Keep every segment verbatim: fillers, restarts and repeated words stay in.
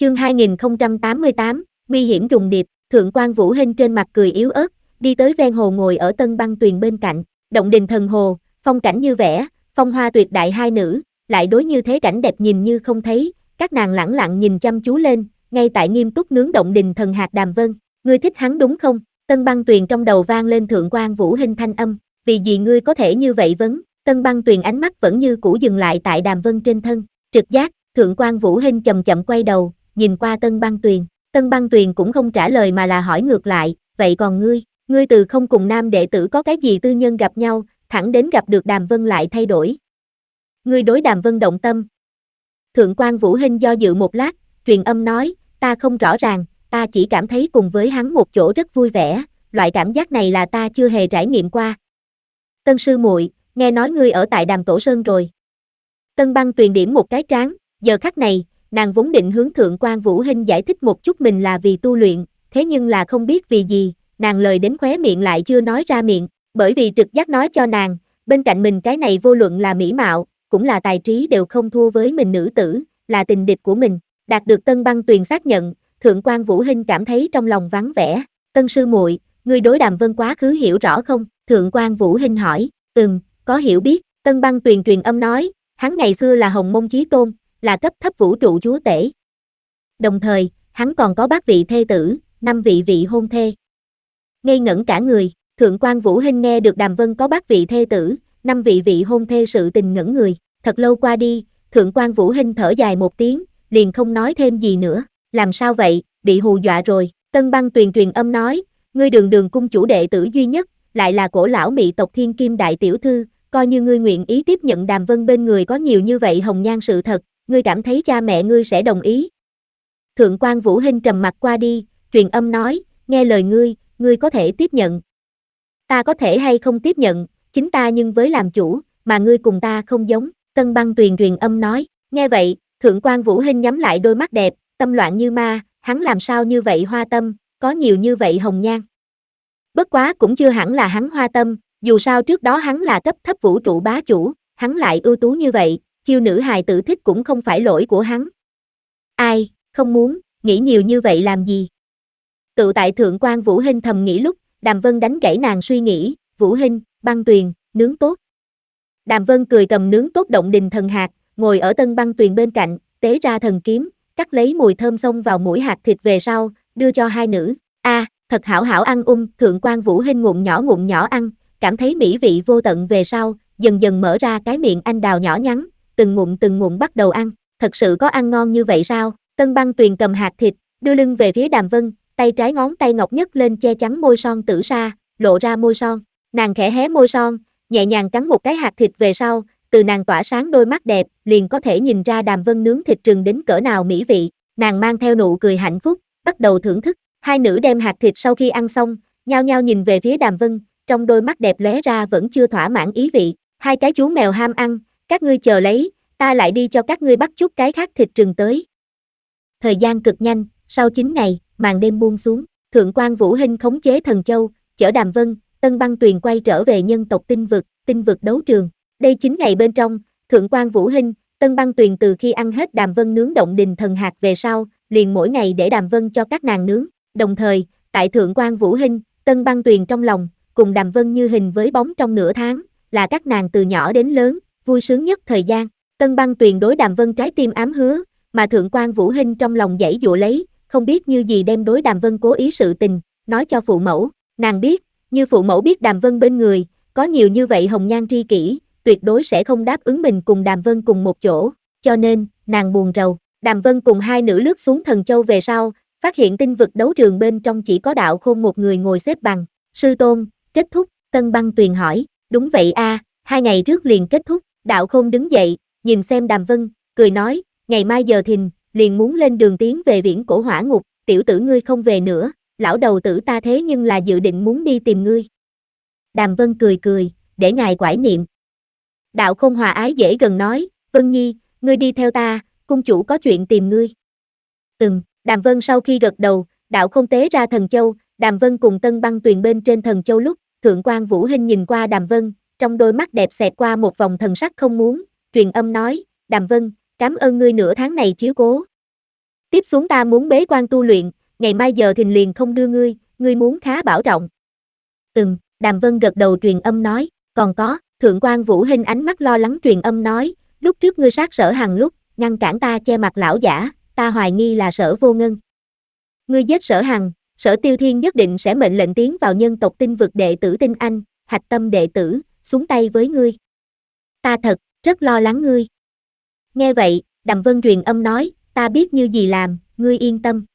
Chương hai nghìn không trăm tám mươi tám, nguy hiểm trùng điệp. Thượng quan Vũ Hinh trên mặt cười yếu ớt, đi tới ven hồ ngồi ở Tân Băng Tuyền bên cạnh. Động đình thần hồ, phong cảnh như vẽ, phong hoa tuyệt đại hai nữ, lại đối như thế cảnh đẹp nhìn như không thấy, các nàng lẳng lặng nhìn chăm chú lên, ngay tại nghiêm túc nướng động đình thần hạt Đàm Vân. Ngươi thích hắn đúng không? Tân Băng Tuyền trong đầu vang lên Thượng quan Vũ Hinh thanh âm, vì gì ngươi có thể như vậy vấn? Tân Băng Tuyền ánh mắt vẫn như cũ dừng lại tại Đàm Vân trên thân. Trực giác, Thượng quan Vũ Hinh chậm chậm quay đầu, nhìn qua Tân Băng Tuyền. Tân Băng Tuyền cũng không trả lời mà là hỏi ngược lại, vậy còn ngươi, ngươi từ không cùng nam đệ tử có cái gì tư nhân gặp nhau, thẳng đến gặp được Đàm Vân lại thay đổi. Ngươi đối Đàm Vân động tâm. Thượng quan Vũ Hinh do dự một lát, truyền âm nói, ta không rõ ràng, ta chỉ cảm thấy cùng với hắn một chỗ rất vui vẻ, loại cảm giác này là ta chưa hề trải nghiệm qua. Tân sư muội, nghe nói ngươi ở tại Đàm Tổ Sơn rồi. Tân Băng Tuyền điểm một cái trán, giờ khắc này, nàng vốn định hướng Thượng quan Vũ Hinh giải thích một chút mình là vì tu luyện, thế nhưng là không biết vì gì, nàng lời đến khóe miệng lại chưa nói ra miệng, bởi vì trực giác nói cho nàng, bên cạnh mình cái này vô luận là mỹ mạo, cũng là tài trí đều không thua với mình nữ tử, là tình địch của mình. Đạt được Tân Băng Tuyền xác nhận, Thượng quan Vũ Hinh cảm thấy trong lòng vắng vẻ. Tân sư muội, ngươi đối Đàm Vân quá khứ hiểu rõ không? Thượng quan Vũ Hinh hỏi. Ừm, có hiểu biết. Tân Băng Tuyền truyền âm nói, hắn ngày xưa là Hồng Mông Chí Tôn, là cấp thấp vũ trụ chúa tể. Đồng thời, hắn còn có bát vị thê tử, năm vị vị hôn thê. Ngây ngẩn cả người, Thượng quan Vũ Hinh nghe được Đàm Vân có bát vị thê tử, năm vị vị hôn thê sự tình ngẩn người. Thật lâu qua đi, Thượng quan Vũ Hinh thở dài một tiếng, liền không nói thêm gì nữa. Làm sao vậy, bị hù dọa rồi? Tân Băng Tuyền truyền âm nói, ngươi Đường Đường cung chủ đệ tử duy nhất, lại là cổ lão Mị tộc Thiên Kim đại tiểu thư, coi như ngươi nguyện ý tiếp nhận Đàm Vân bên người có nhiều như vậy hồng nhan sự thật, ngươi cảm thấy cha mẹ ngươi sẽ đồng ý? Thượng quan Vũ Hinh trầm mặt qua đi, truyền âm nói, nghe lời ngươi, ngươi có thể tiếp nhận. Ta có thể hay không tiếp nhận, chính ta nhưng với làm chủ, mà ngươi cùng ta không giống. Tân Băng Tuyền truyền âm nói, nghe vậy, Thượng quan Vũ Hinh nhắm lại đôi mắt đẹp, tâm loạn như ma, hắn làm sao như vậy hoa tâm, có nhiều như vậy hồng nhan. Bất quá cũng chưa hẳn là hắn hoa tâm, dù sao trước đó hắn là cấp thấp vũ trụ bá chủ, hắn lại ưu tú như vậy, chiêu nữ hài tử thích cũng không phải lỗi của hắn. Ai, không muốn, nghĩ nhiều như vậy làm gì? Tự tại Thượng quan Vũ Hinh thầm nghĩ lúc, Đàm Vân đánh gãy nàng suy nghĩ, Vũ Hinh, Băng Tuyền, nướng tốt. Đàm Vân cười cầm nướng tốt động đình thần hạt, ngồi ở Tân Băng Tuyền bên cạnh, tế ra thần kiếm, cắt lấy mùi thơm xông vào mũi hạt thịt về sau, đưa cho hai nữ. A, à, thật hảo hảo ăn um, Thượng quan Vũ Hinh ngụm nhỏ ngụm nhỏ ăn, cảm thấy mỹ vị vô tận về sau, dần dần mở ra cái miệng anh đào nhỏ nhắn, từng ngụm từng ngụm bắt đầu ăn, thật sự có ăn ngon như vậy sao? Tân Băng Tuyền cầm hạt thịt, đưa lưng về phía Đàm Vân, tay trái ngón tay ngọc nhất lên che chắn môi son tử sa, lộ ra môi son, nàng khẽ hé môi son, nhẹ nhàng cắn một cái hạt thịt về sau, từ nàng tỏa sáng đôi mắt đẹp, liền có thể nhìn ra Đàm Vân nướng thịt rừng đến cỡ nào mỹ vị, nàng mang theo nụ cười hạnh phúc, bắt đầu thưởng thức. Hai nữ đem hạt thịt sau khi ăn xong, nhao nhao nhìn về phía Đàm Vân, trong đôi mắt đẹp lóe ra vẫn chưa thỏa mãn ý vị. Hai cái chú mèo ham ăn, các ngươi chờ lấy, ta lại đi cho các ngươi bắt chút cái khác thịt rừng tới. Thời gian cực nhanh, sau chín ngày, màn đêm buông xuống, Thượng quan Vũ Hinh khống chế thần châu, chở Đàm Vân, Tân Băng Tuyền quay trở về nhân tộc tinh vực, tinh vực đấu trường. Đây chín ngày bên trong, Thượng quan Vũ Hinh, Tân Băng Tuyền từ khi ăn hết Đàm Vân nướng động đình thần hạt về sau, liền mỗi ngày để Đàm Vân cho các nàng nướng. Đồng thời, tại Thượng quan Vũ Hinh, Tân Băng Tuyền trong lòng, cùng Đàm Vân như hình với bóng trong nửa tháng, là các nàng từ nhỏ đến lớn, vui sướng nhất thời gian. Tân Băng Tuyền đối Đàm Vân trái tim ám hứa, mà Thượng quan Vũ Hinh trong lòng giãy giụa lấy, không biết như gì đem đối Đàm Vân cố ý sự tình, nói cho phụ mẫu. Nàng biết, như phụ mẫu biết Đàm Vân bên người, có nhiều như vậy hồng nhan tri kỷ, tuyệt đối sẽ không đáp ứng mình cùng Đàm Vân cùng một chỗ, cho nên, nàng buồn rầu. Đàm Vân cùng hai nữ lướt xuống thần châu về sau, phát hiện tinh vực đấu trường bên trong chỉ có Đạo Khôn một người ngồi xếp bằng. Sư tôn, kết thúc, Tân Băng Tuyền hỏi. Đúng vậy a, hai ngày trước liền kết thúc. Đạo Khôn đứng dậy, nhìn xem Đàm Vân, cười nói, ngày mai giờ thìn, liền muốn lên đường tiến về viễn cổ hỏa ngục, tiểu tử ngươi không về nữa, lão đầu tử ta thế nhưng là dự định muốn đi tìm ngươi. Đàm Vân cười cười, để ngài quải niệm. Đạo Khôn hòa ái dễ gần nói, Vân Nhi, ngươi đi theo ta, cung chủ có chuyện tìm ngươi. Ừm, Đàm Vân sau khi gật đầu, Đạo Khôn tế ra thần châu, Đàm Vân cùng Tân Băng Tuyền bên trên thần châu lúc, Thượng quan Vũ Hinh nhìn qua Đàm Vân, trong đôi mắt đẹp xẹt qua một vòng thần sắc không muốn, truyền âm nói, Đàm Vân, cảm ơn ngươi nửa tháng này chiếu cố. Tiếp xuống ta muốn bế quan tu luyện, ngày mai giờ thìn liền không đưa ngươi, ngươi muốn khá bảo trọng. Ừm, Đàm Vân gật đầu truyền âm nói, còn có, Thượng quan Vũ Hinh ánh mắt lo lắng truyền âm nói, lúc trước ngươi sát Sở Hằng lúc, ngăn cản ta che mặt lão giả, ta hoài nghi là Sở Vô Ngân. Ngươi giết Sở Hằng, Sở Tiêu Thiên nhất định sẽ mệnh lệnh tiến vào nhân tộc tinh vực đệ tử Tinh Anh, hạch tâm đệ tử, xuống tay với ngươi. Ta thật, rất lo lắng ngươi. Nghe vậy, Đàm Vân truyền âm nói, ta biết như gì làm, ngươi yên tâm.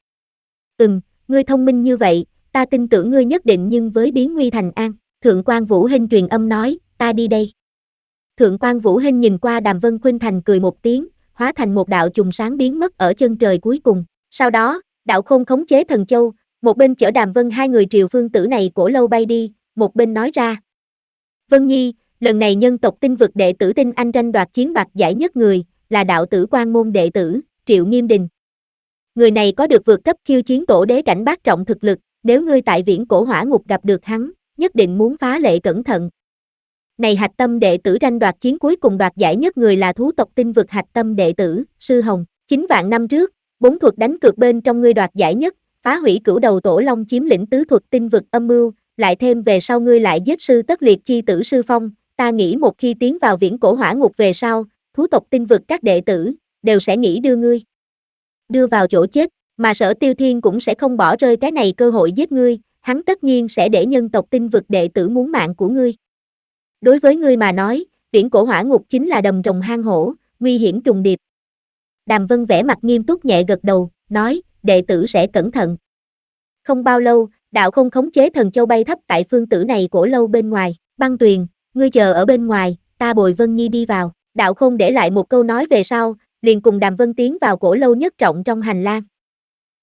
Ừm, ngươi thông minh như vậy, ta tin tưởng ngươi nhất định nhưng với biến nguy thành an. Thượng quan Vũ Hinh truyền âm nói, ta đi đây. Thượng quan Vũ Hinh nhìn qua Đàm Vân khuynh thành cười một tiếng, hóa thành một đạo chùm sáng biến mất ở chân trời cuối cùng. Sau đó, đạo khôn khống chế thần châu, một bên chở Đàm Vân hai người triều phương tử này cổ lâu bay đi, một bên nói ra. Vân Nhi, lần này nhân tộc tinh vực đệ tử Tinh Anh tranh đoạt chiến bạc giải nhất người, là đạo tử quan môn đệ tử, Triệu Nghiêm Đình. Người này có được vượt cấp khiêu chiến tổ đế cảnh bát trọng thực lực, nếu ngươi tại viễn cổ hỏa ngục gặp được hắn, nhất định muốn phá lệ cẩn thận. Này hạch tâm đệ tử tranh đoạt chiến cuối cùng đoạt giải nhất người là thú tộc tinh vực hạch tâm đệ tử, Sư Hồng. Chín vạn năm trước, bốn thuật đánh cược bên trong ngươi đoạt giải nhất, phá hủy cửu đầu tổ long chiếm lĩnh tứ thuật tinh vực âm mưu, lại thêm về sau ngươi lại giết sư tất liệt chi tử Sư Phong, ta nghĩ một khi tiến vào viễn cổ hỏa ngục về sau, thú tộc tinh vực các đệ tử, đều sẽ nghĩ đưa ngươi đưa vào chỗ chết, mà Sở Tiêu Thiên cũng sẽ không bỏ rơi cái này cơ hội giết ngươi, hắn tất nhiên sẽ để nhân tộc tinh vực đệ tử muốn mạng của ngươi. Đối với ngươi mà nói, viễn cổ hỏa ngục chính là đầm rồng hang hổ, nguy hiểm trùng điệp. Đàm Vân vẻ mặt nghiêm túc nhẹ gật đầu, nói, đệ tử sẽ cẩn thận. Không bao lâu, đạo không khống chế thần châu bay thấp tại phương tử này cổ lâu bên ngoài, Băng Tuyền, ngươi chờ ở bên ngoài, ta bồi Vân Nhi đi vào. Đạo không để lại một câu nói về sau, liền cùng Đàm Vân tiến vào cổ lâu nhất trọng trong hành lang.